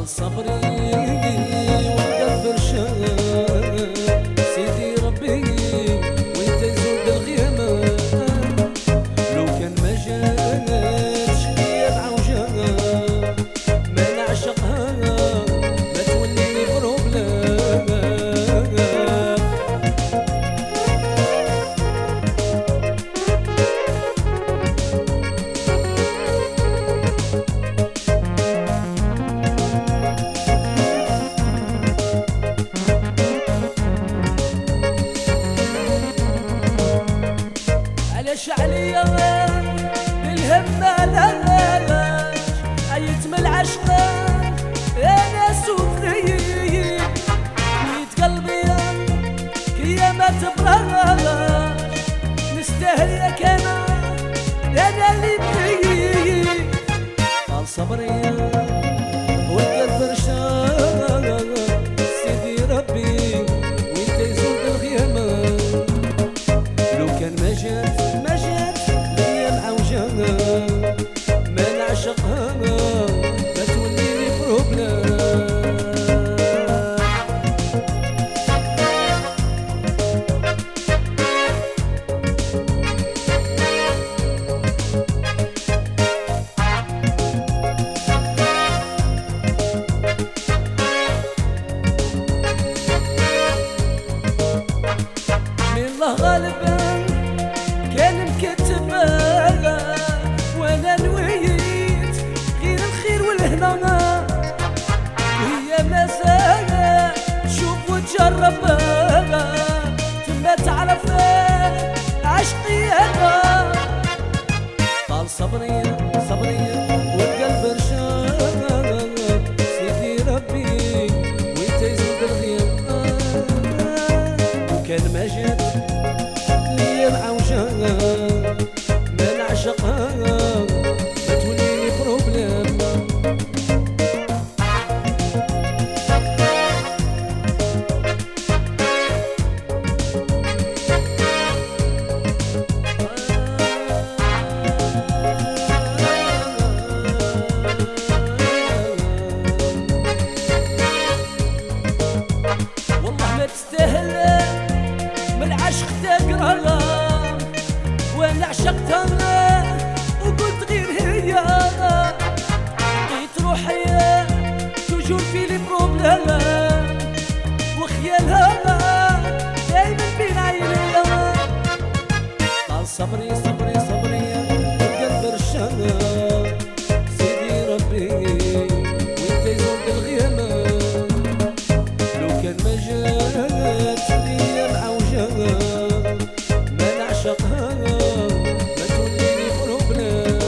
طال صبري والقلب رشاق، سيدي ربي وانت زود الغيامة، لو كان ما جاتش ليا بعوجة ما نعشقها ما توليني بروبلام. علاش عليا بالهم مالاش عيت من العشقان انا سفري، ميت قلبي كيا ما تبراش نستاهل ياك انا اللي بغي. طال صبري والقلب رشاق، سيدي ربي وانت يزود الغيامة، لو كان ما جات ليا معوجة ما نعشقها ما توليني بروبلام. من الله غالبا كان مكتبة وانا نويت غير الخير والهنا، وهي مازال تشوف وتجرب ثم تعرف عشقي انا. طال صبري والقلب رشاق، سيدي ربي وانت يزود الغيام، وكان ما جات ليا معوجة ما نعشقها ما توليني بروبلام. والله ما تستاهل من العشق تقرا، وانا عشقتها وقلت غير هي، لقيت روحي توجور في لي بروبلام، وخيالها دايما بين عينيا. طال صبري والقلب رشاق، سيدي ربي وانت يزود الغيامة، لو كان ما جات ليا معوجة ما نعشقها ما توليني بروبلام.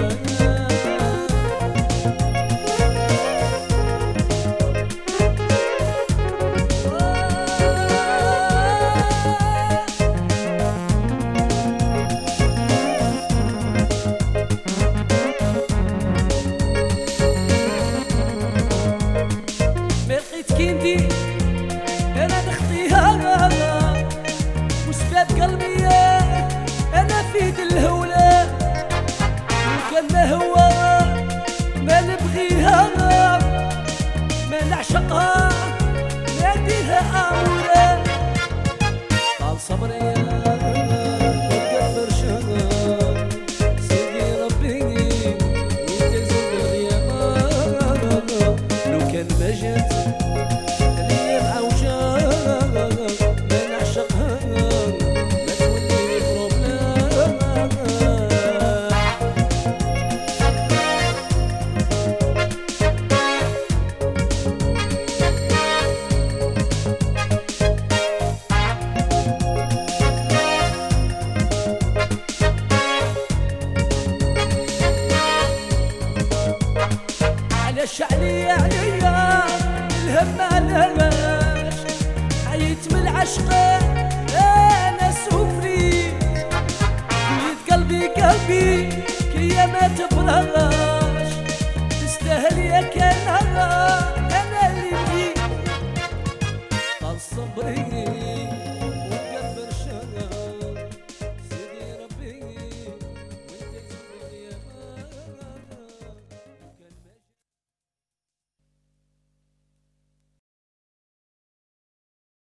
ما لقيت كيندي انا نخطيها، وسباب قلبي انا في يد الهولة، وكان ما هو ما نبغيها ما نعشقها ما نديرها امورة. طال صبري والقلب رشاق، سيدي ربي وانت يزود الغيامة، لو كان ما جات ليا معوجة ما نعشقها ما توليني بروبلام. علاش عليا الهم مالاش عيت من العشق